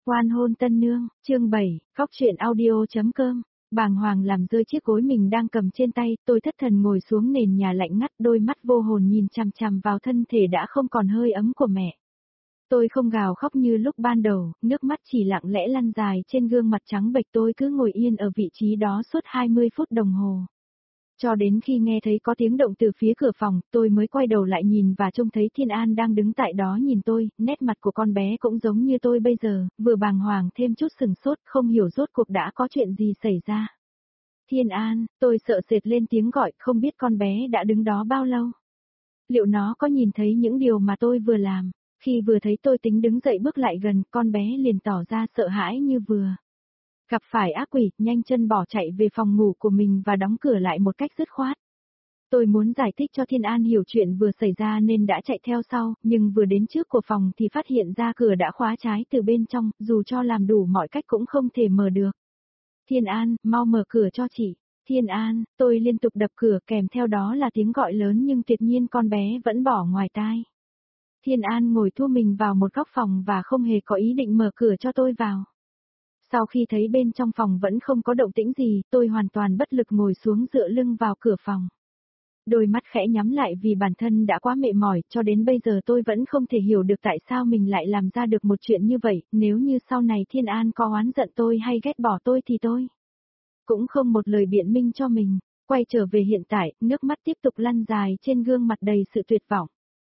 Oan hôn tân nương, chương 7, khóc chuyện audio.com. Bàng hoàng làm rơi chiếc gối mình đang cầm trên tay, tôi thất thần ngồi xuống nền nhà lạnh ngắt, đôi mắt vô hồn nhìn chằm chằm vào thân thể đã không còn hơi ấm của mẹ. Tôi không gào khóc như lúc ban đầu, nước mắt chỉ lặng lẽ lăn dài trên gương mặt trắng bệch, tôi cứ ngồi yên ở vị trí đó suốt 20 phút đồng hồ. Cho đến khi nghe thấy có tiếng động từ phía cửa phòng, tôi mới quay đầu lại nhìn và trông thấy Thiên An đang đứng tại đó nhìn tôi, nét mặt của con bé cũng giống như tôi bây giờ, vừa bàng hoàng thêm chút sừng sốt, không hiểu rốt cuộc đã có chuyện gì xảy ra. Thiên An, tôi sợ sệt lên tiếng gọi, không biết con bé đã đứng đó bao lâu. Liệu nó có nhìn thấy những điều mà tôi vừa làm? Khi vừa thấy tôi tính đứng dậy bước lại gần, con bé liền tỏ ra sợ hãi như vừa gặp phải ác quỷ, nhanh chân bỏ chạy về phòng ngủ của mình và đóng cửa lại một cách dứt khoát. Tôi muốn giải thích cho Thiên An hiểu chuyện vừa xảy ra nên đã chạy theo sau, nhưng vừa đến trước của phòng thì phát hiện ra cửa đã khóa trái từ bên trong, dù cho làm đủ mọi cách cũng không thể mở được. Thiên An, mau mở cửa cho chị. Thiên An, tôi liên tục đập cửa kèm theo đó là tiếng gọi lớn nhưng tuyệt nhiên con bé vẫn bỏ ngoài tai. Thiên An ngồi thu mình vào một góc phòng và không hề có ý định mở cửa cho tôi vào. Sau khi thấy bên trong phòng vẫn không có động tĩnh gì, tôi hoàn toàn bất lực ngồi xuống dựa lưng vào cửa phòng. Đôi mắt khẽ nhắm lại vì bản thân đã quá mệt mỏi, cho đến bây giờ tôi vẫn không thể hiểu được tại sao mình lại làm ra được một chuyện như vậy, nếu như sau này Thiên An có oán giận tôi hay ghét bỏ tôi thì tôi cũng không một lời biện minh cho mình. Quay trở về hiện tại, nước mắt tiếp tục lăn dài trên gương mặt đầy sự tuyệt vọng.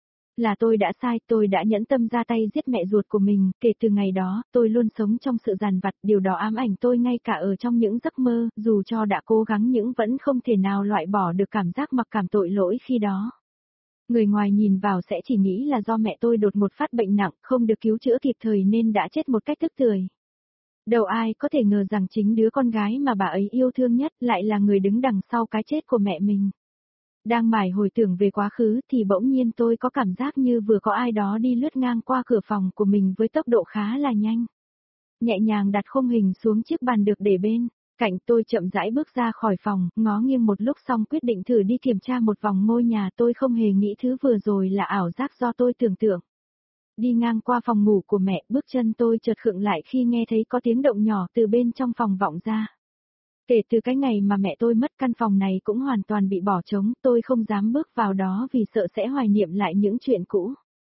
Là tôi đã sai, tôi đã nhẫn tâm ra tay giết mẹ ruột của mình, kể từ ngày đó, tôi luôn sống trong sự dằn vặt, điều đó ám ảnh tôi ngay cả ở trong những giấc mơ, dù cho đã cố gắng nhưng vẫn không thể nào loại bỏ được cảm giác mặc cảm tội lỗi khi đó. Người ngoài nhìn vào sẽ chỉ nghĩ là do mẹ tôi đột ngột phát bệnh nặng, không được cứu chữa kịp thời nên đã chết một cách tức tưởi. Đâu ai có thể ngờ rằng chính đứa con gái mà bà ấy yêu thương nhất lại là người đứng đằng sau cái chết của mẹ mình. Đang mải hồi tưởng về quá khứ thì bỗng nhiên tôi có cảm giác như vừa có ai đó đi lướt ngang qua cửa phòng của mình với tốc độ khá là nhanh. Nhẹ nhàng đặt khung hình xuống chiếc bàn được để bên cạnh, tôi chậm rãi bước ra khỏi phòng, ngó nghiêng một lúc xong quyết định thử đi kiểm tra một vòng ngôi nhà, tôi không hề nghĩ thứ vừa rồi là ảo giác do tôi tưởng tượng. Đi ngang qua phòng ngủ của mẹ, bước chân tôi chợt khựng lại khi nghe thấy có tiếng động nhỏ từ bên trong phòng vọng ra. Kể từ cái ngày mà mẹ tôi mất, căn phòng này cũng hoàn toàn bị bỏ trống, tôi không dám bước vào đó vì sợ sẽ hoài niệm lại những chuyện cũ.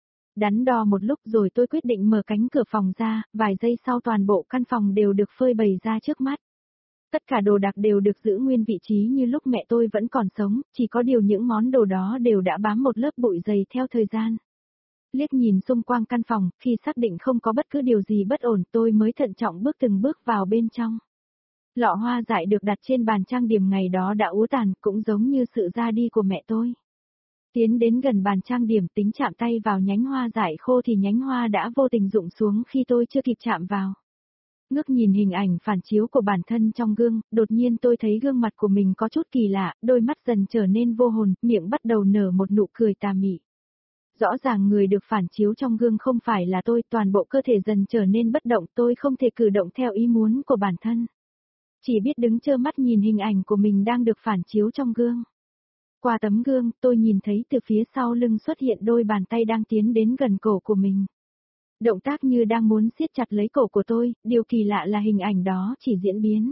Đắn đo một lúc rồi tôi quyết định mở cánh cửa phòng ra, vài giây sau toàn bộ căn phòng đều được phơi bày ra trước mắt. Tất cả đồ đạc đều được giữ nguyên vị trí như lúc mẹ tôi vẫn còn sống, chỉ có điều những món đồ đó đều đã bám một lớp bụi dày theo thời gian. Liếc nhìn xung quanh căn phòng, khi xác định không có bất cứ điều gì bất ổn, tôi mới thận trọng bước từng bước vào bên trong. Lọ hoa dại được đặt trên bàn trang điểm ngày đó đã úa tàn, cũng giống như sự ra đi của mẹ tôi. Tiến đến gần bàn trang điểm tính chạm tay vào nhánh hoa dại khô thì nhánh hoa đã vô tình rụng xuống khi tôi chưa kịp chạm vào. Ngước nhìn hình ảnh phản chiếu của bản thân trong gương, đột nhiên tôi thấy gương mặt của mình có chút kỳ lạ, đôi mắt dần trở nên vô hồn, miệng bắt đầu nở một nụ cười tà mị. Rõ ràng người được phản chiếu trong gương không phải là tôi, toàn bộ cơ thể dần trở nên bất động, tôi không thể cử động theo ý muốn của bản thân. Chỉ biết đứng trơ mắt nhìn hình ảnh của mình đang được phản chiếu trong gương. Qua tấm gương, tôi nhìn thấy từ phía sau lưng xuất hiện đôi bàn tay đang tiến đến gần cổ của mình. Động tác như đang muốn siết chặt lấy cổ của tôi, điều kỳ lạ là hình ảnh đó chỉ diễn biến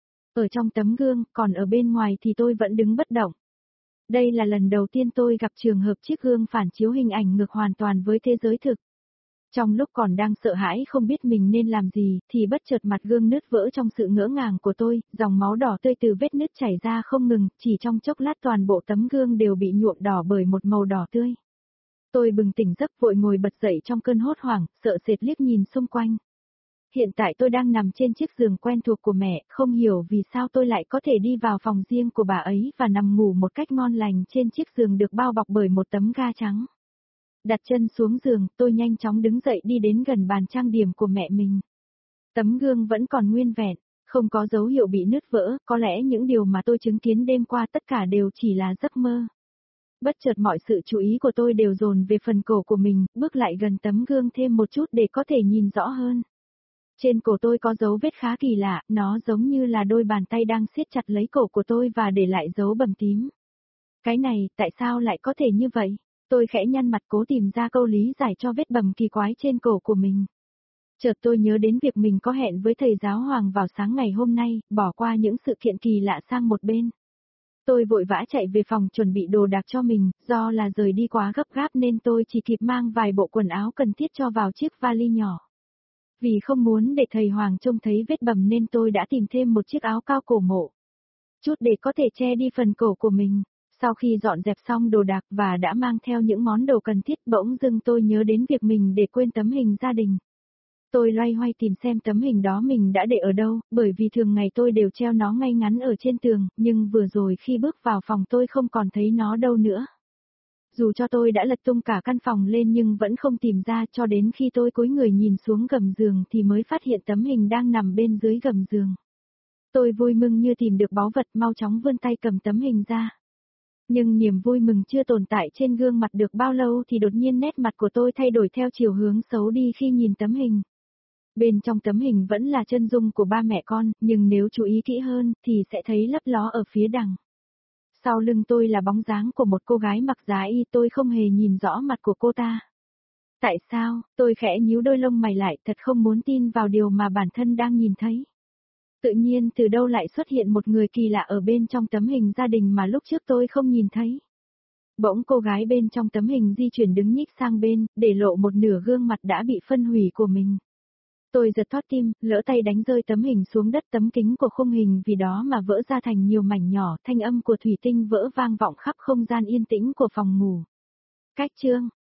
ở trong tấm gương, còn ở bên ngoài thì tôi vẫn đứng bất động. Đây là lần đầu tiên tôi gặp trường hợp chiếc gương phản chiếu hình ảnh ngược hoàn toàn với thế giới thực. Trong lúc còn đang sợ hãi không biết mình nên làm gì, thì bất chợt mặt gương nứt vỡ trong sự ngỡ ngàng của tôi, dòng máu đỏ tươi từ vết nứt chảy ra không ngừng, chỉ trong chốc lát toàn bộ tấm gương đều bị nhuộm đỏ bởi một màu đỏ tươi. Tôi bừng tỉnh giấc vội ngồi bật dậy trong cơn hốt hoảng, sợ sệt liếc nhìn xung quanh. Hiện tại tôi đang nằm trên chiếc giường quen thuộc của mẹ, không hiểu vì sao tôi lại có thể đi vào phòng riêng của bà ấy và nằm ngủ một cách ngon lành trên chiếc giường được bao bọc bởi một tấm ga trắng. Đặt chân xuống giường, tôi nhanh chóng đứng dậy đi đến gần bàn trang điểm của mẹ mình. Tấm gương vẫn còn nguyên vẹn, không có dấu hiệu bị nứt vỡ, có lẽ những điều mà tôi chứng kiến đêm qua tất cả đều chỉ là giấc mơ. Bất chợt mọi sự chú ý của tôi đều dồn về phần cổ của mình, bước lại gần tấm gương thêm một chút để có thể nhìn rõ hơn. Trên cổ tôi có dấu vết khá kỳ lạ, nó giống như là đôi bàn tay đang siết chặt lấy cổ của tôi và để lại dấu bầm tím. Cái này, tại sao lại có thể như vậy? Tôi khẽ nhăn mặt cố tìm ra câu lý giải cho vết bầm kỳ quái trên cổ của mình. Chợt tôi nhớ đến việc mình có hẹn với thầy giáo Hoàng vào sáng ngày hôm nay, bỏ qua những sự kiện kỳ lạ sang một bên. Tôi vội vã chạy về phòng chuẩn bị đồ đạc cho mình, do là rời đi quá gấp gáp nên tôi chỉ kịp mang vài bộ quần áo cần thiết cho vào chiếc vali nhỏ. Vì không muốn để thầy Hoàng trông thấy vết bầm nên tôi đã tìm thêm một chiếc áo cao cổ mộ. Chút để có thể che đi phần cổ của mình. Sau khi dọn dẹp xong đồ đạc và đã mang theo những món đồ cần thiết, bỗng dưng tôi nhớ đến việc mình để quên tấm hình gia đình. Tôi loay hoay tìm xem tấm hình đó mình đã để ở đâu, bởi vì thường ngày tôi đều treo nó ngay ngắn ở trên tường, nhưng vừa rồi khi bước vào phòng tôi không còn thấy nó đâu nữa. Dù cho tôi đã lật tung cả căn phòng lên nhưng vẫn không tìm ra, cho đến khi tôi cúi người nhìn xuống gầm giường thì mới phát hiện tấm hình đang nằm bên dưới gầm giường. Tôi vui mừng như tìm được báu vật, mau chóng vươn tay cầm tấm hình ra. Nhưng niềm vui mừng chưa tồn tại trên gương mặt được bao lâu thì đột nhiên nét mặt của tôi thay đổi theo chiều hướng xấu đi khi nhìn tấm hình. Bên trong tấm hình vẫn là chân dung của ba mẹ con, nhưng nếu chú ý kỹ hơn thì sẽ thấy lấp ló ở phía đằng. Sau lưng tôi là bóng dáng của một cô gái mặc giá y, tôi không hề nhìn rõ mặt của cô ta. Tại sao? Tôi khẽ nhíu đôi lông mày lại, thật không muốn tin vào điều mà bản thân đang nhìn thấy. Tự nhiên từ đâu lại xuất hiện một người kỳ lạ ở bên trong tấm hình gia đình mà lúc trước tôi không nhìn thấy. Bỗng cô gái bên trong tấm hình di chuyển đứng nhích sang bên, để lộ một nửa gương mặt đã bị phân hủy của mình. Tôi giật thót tim, lỡ tay đánh rơi tấm hình xuống đất, tấm kính của khung hình vì đó mà vỡ ra thành nhiều mảnh nhỏ, thanh âm của thủy tinh vỡ vang vọng khắp không gian yên tĩnh của phòng ngủ. Cách chương